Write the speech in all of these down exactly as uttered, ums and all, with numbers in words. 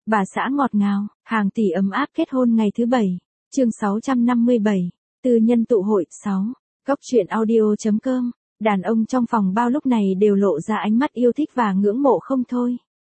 Bà xã ngọt ngào, hàng tỷ ấm áp kết hôn ngày thứ bảy. Chương sáu trăm năm mươi bảy. Tư nhân tụ hội sáu. Cốc truyện audio chấm com. Đàn ông trong phòng bao lúc này đều lộ ra ánh mắt yêu thích và ngưỡng mộ không thôi.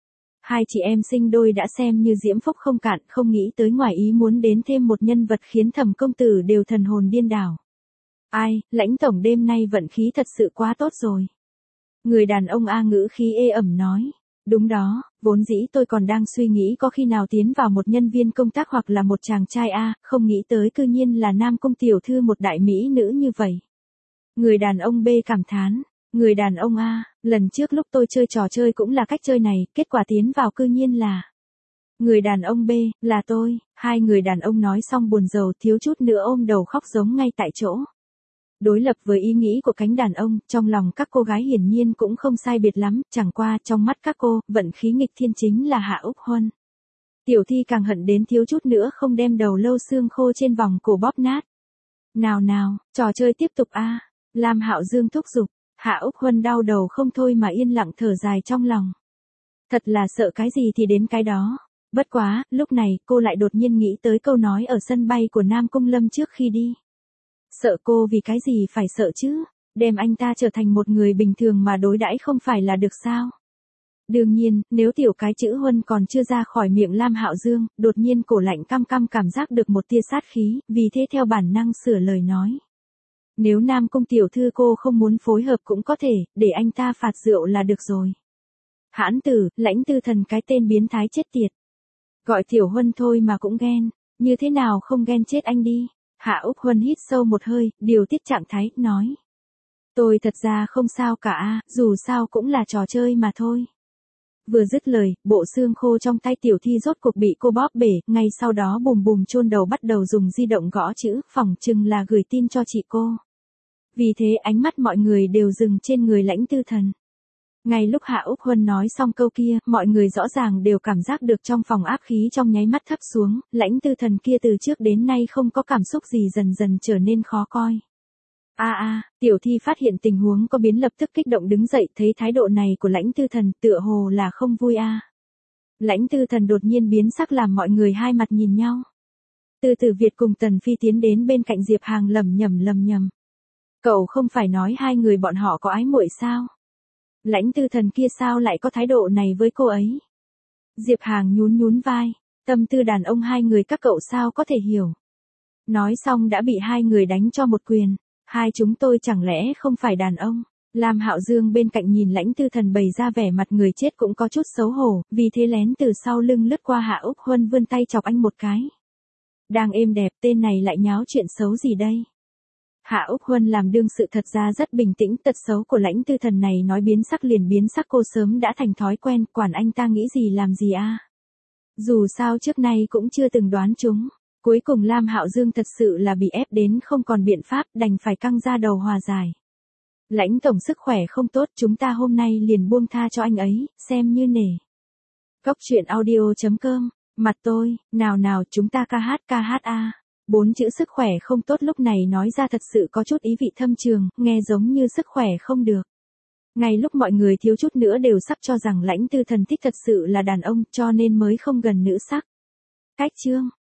Hai chị em sinh đôi đã xem như diễm phúc không cạn, không nghĩ tới ngoài ý muốn đến thêm một nhân vật khiến Thẩm công tử đều thần hồn điên đảo. Ai, Lãnh tổng đêm nay vận khí thật sự quá tốt rồi. Người đàn ông A ngữ khí ê ẩm nói. Đúng đó, vốn dĩ tôi còn đang suy nghĩ có khi nào tiến vào một nhân viên công tác hoặc là một chàng trai A, không nghĩ tới cư nhiên là Nam Cung tiểu thư một đại mỹ nữ như vậy. Người đàn ông B cảm thán. Người đàn ông A, lần trước lúc tôi chơi trò chơi cũng là cách chơi này, kết quả tiến vào cư nhiên là. Người đàn ông B, là tôi. Hai người đàn ông nói xong buồn rầu thiếu chút nữa ôm đầu khóc giống ngay tại chỗ. Đối lập với ý nghĩ của cánh đàn ông, trong lòng các cô gái hiển nhiên cũng không sai biệt lắm, chẳng qua trong mắt các cô, vận khí nghịch thiên chính là Hạ Úc Huân. Tiểu thi càng hận đến thiếu chút nữa không đem đầu lâu xương khô trên vòng cổ bóp nát. Nào nào, trò chơi tiếp tục a. Lam Hạo Dương thúc giục. Hạ Úc Huân đau đầu không thôi mà yên lặng thở dài trong lòng. Thật là sợ cái gì thì đến cái đó. Bất quá, lúc này cô lại đột nhiên nghĩ tới câu nói ở sân bay của Nam Cung Lâm trước khi đi. Sợ cô vì cái gì phải sợ chứ, đem anh ta trở thành một người bình thường mà đối đãi không phải là được sao. Đương nhiên, nếu tiểu cái chữ Huân còn chưa ra khỏi miệng Lam Hạo Dương, đột nhiên cổ lạnh căm căm cảm giác được một tia sát khí, vì thế theo bản năng sửa lời nói. Nếu Nam Cung tiểu thư cô không muốn phối hợp cũng có thể, để anh ta phạt rượu là được rồi. Hãn tử, Lãnh Tư Thần cái tên biến thái chết tiệt. Gọi tiểu Huân thôi mà cũng ghen, như thế nào không ghen chết anh đi. Hạ Úc Huân hít sâu một hơi, điều tiết trạng thái, nói. Tôi thật ra không sao cả a, dù sao cũng là trò chơi mà thôi. Vừa dứt lời, bộ xương khô trong tay tiểu thi rốt cuộc bị cô bóp bể, ngay sau đó bùm bùm chôn đầu bắt đầu dùng di động gõ chữ, phỏng chừng là gửi tin cho chị cô. Vì thế ánh mắt mọi người đều dừng trên người Lãnh Tư Thần. Ngay lúc Hạ Úc Huân nói xong câu kia, mọi người rõ ràng đều cảm giác được trong phòng áp khí trong nháy mắt thấp xuống, Lãnh Tư Thần kia từ trước đến nay không có cảm xúc gì dần dần trở nên khó coi. A a, tiểu thi phát hiện tình huống có biến lập tức kích động đứng dậy, thấy thái độ này của Lãnh Tư Thần tựa hồ là không vui a. Lãnh Tư Thần đột nhiên biến sắc làm mọi người hai mặt nhìn nhau. Từ Từ Việt cùng Tần Phi tiến đến bên cạnh Diệp Hàng lẩm nhẩm lẩm nhẩm. Cậu không phải nói hai người bọn họ có ái muội sao? Lãnh Tư Thần kia sao lại có thái độ này với cô ấy? Diệp Hàng nhún nhún vai, tâm tư đàn ông hai người các cậu sao có thể hiểu. Nói xong đã bị hai người đánh cho một quyền, hai chúng tôi chẳng lẽ không phải đàn ông. Lam Hạo Dương bên cạnh nhìn Lãnh Tư Thần bày ra vẻ mặt người chết cũng có chút xấu hổ, vì thế lén từ sau lưng lướt qua Hạ Úc Huân vươn tay chọc anh một cái. Đang êm đẹp tên này lại nháo chuyện xấu gì đây? Hạ Úc Huân làm đương sự thật ra rất bình tĩnh, tật xấu của Lãnh Tư Thần này nói biến sắc liền biến sắc cô sớm đã thành thói quen, quản anh ta nghĩ gì làm gì a. Dù sao trước nay cũng chưa từng đoán chúng, cuối cùng Lam Hạo Dương thật sự là bị ép đến không còn biện pháp, đành phải căng ra đầu hòa giải. Lãnh tổng sức khỏe không tốt, chúng ta hôm nay liền buông tha cho anh ấy, xem như nể. Cốc truyện audio chấm com, mặt tôi, nào nào chúng ta ca hát ca hát a. Bốn chữ sức khỏe không tốt lúc này nói ra thật sự có chút ý vị thâm trường, nghe giống như sức khỏe không được. Ngay lúc mọi người thiếu chút nữa đều sắp cho rằng Lãnh Tư Thần thích thật sự là đàn ông cho nên mới không gần nữ sắc. Cách chương.